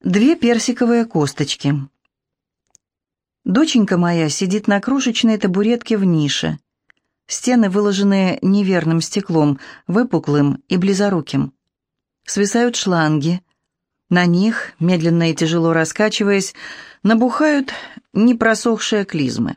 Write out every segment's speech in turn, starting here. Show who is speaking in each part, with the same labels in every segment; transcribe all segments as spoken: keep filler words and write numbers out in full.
Speaker 1: Две персиковые косточки. Доченька моя сидит на крошечной табуретке в нише. Стены выложены неверным стеклом, выпуклым и близоруким. Свисают шланги. На них, медленно и тяжело раскачиваясь, набухают непросохшие клизмы.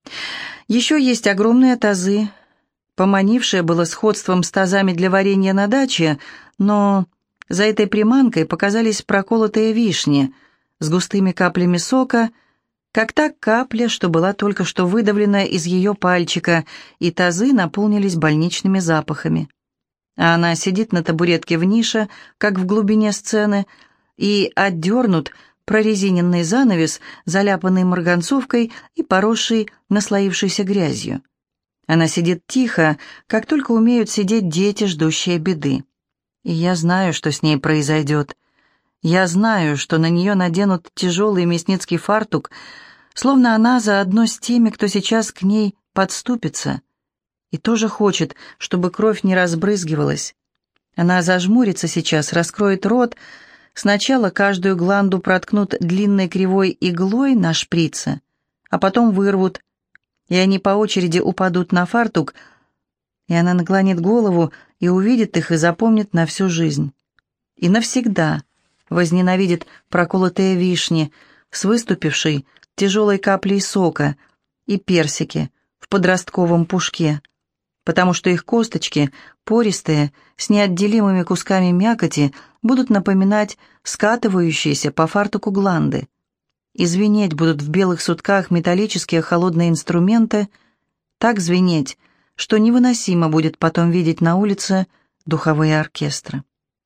Speaker 1: Еще есть огромные тазы, поманившие было сходством с тазами для варенья на даче, но за этой приманкой показались проколотые вишни с густыми каплями сока, как та капля, что была только что выдавлена из ее пальчика, и тазы наполнились больничными запахами. А она сидит на табуретке в нише, как в глубине сцены, и отдернут прорезиненный занавес, заляпанный марганцовкой и поросший наслоившейся грязью. Она сидит тихо, как только умеют сидеть дети, ждущие беды. И я знаю, что с ней произойдет. Я знаю, что на нее наденут тяжелый мясницкий фартук, словно она заодно с теми, кто сейчас к ней подступится, и тоже хочет, чтобы кровь не разбрызгивалась. Она зажмурится сейчас, раскроет рот, сначала каждую гланду проткнут длинной кривой иглой на шприце, а потом вырвут, и они по очереди упадут на фартук, и она наклонит голову и увидит их и запомнит на всю жизнь. И навсегда возненавидит проколотые вишни с выступившей тяжелой каплей сока и персики в подростковом пушке, потому что их косточки, пористые, с неотделимыми кусками мякоти, будут напоминать скатывающиеся по фартуку гланды. И звенеть будут в белых сутках металлические холодные инструменты, так звенеть, что невыносимо будет потом видеть на улице духовые оркестры.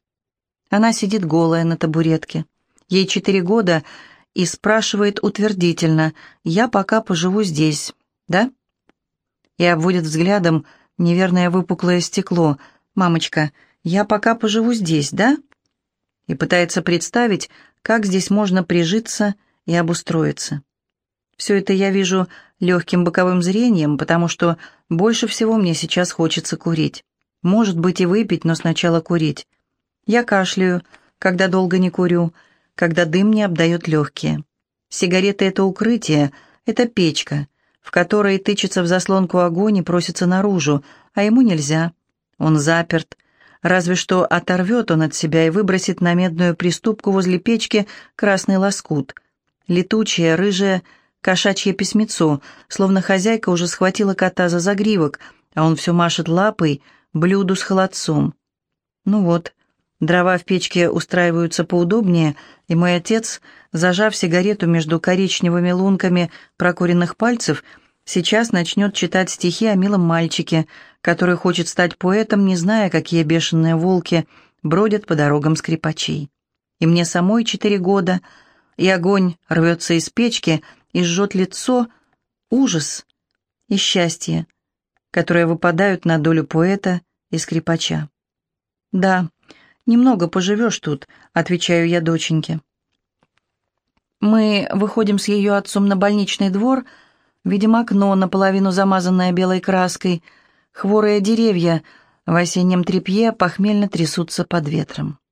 Speaker 1: Она сидит голая на табуретке. Ей четыре года и спрашивает утвердительно: «Я пока поживу здесь, да?» И обводит взглядом неверное выпуклое стекло. «Мамочка, я пока поживу здесь, да?» И пытается представить, как здесь можно прижиться и обустроиться. Все это я вижу легким боковым зрением, потому что больше всего мне сейчас хочется курить. Может быть и выпить, но сначала курить. Я кашляю, когда долго не курю, когда дым не обдает легкие. Сигареты — это укрытие, это печка, в которой тычется в заслонку огонь и просится наружу, а ему нельзя. Он заперт. Разве что оторвет он от себя и выбросит на медную приступку возле печки красный лоскут. Летучее, рыжее, кошачье письмецо, словно хозяйка уже схватила кота за загривок, а он все машет лапой блюду с холодцом. Ну вот, дрова в печке устраиваются поудобнее, и мой отец, зажав сигарету между коричневыми лунками прокуренных пальцев, сейчас начнет читать стихи о милом мальчике, который хочет стать поэтом, не зная, какие бешеные волки бродят по дорогам скрипачей. И мне самой четыре года, и огонь рвется из печки и жжет лицо, ужас и счастье, которые выпадают на долю поэта и скрипача. «Да, немного поживешь тут», — отвечаю я доченьке. Мы выходим с ее отцом на больничный двор, видим окно, наполовину замазанное белой краской, хворые деревья в осеннем тряпье похмельно трясутся под ветром.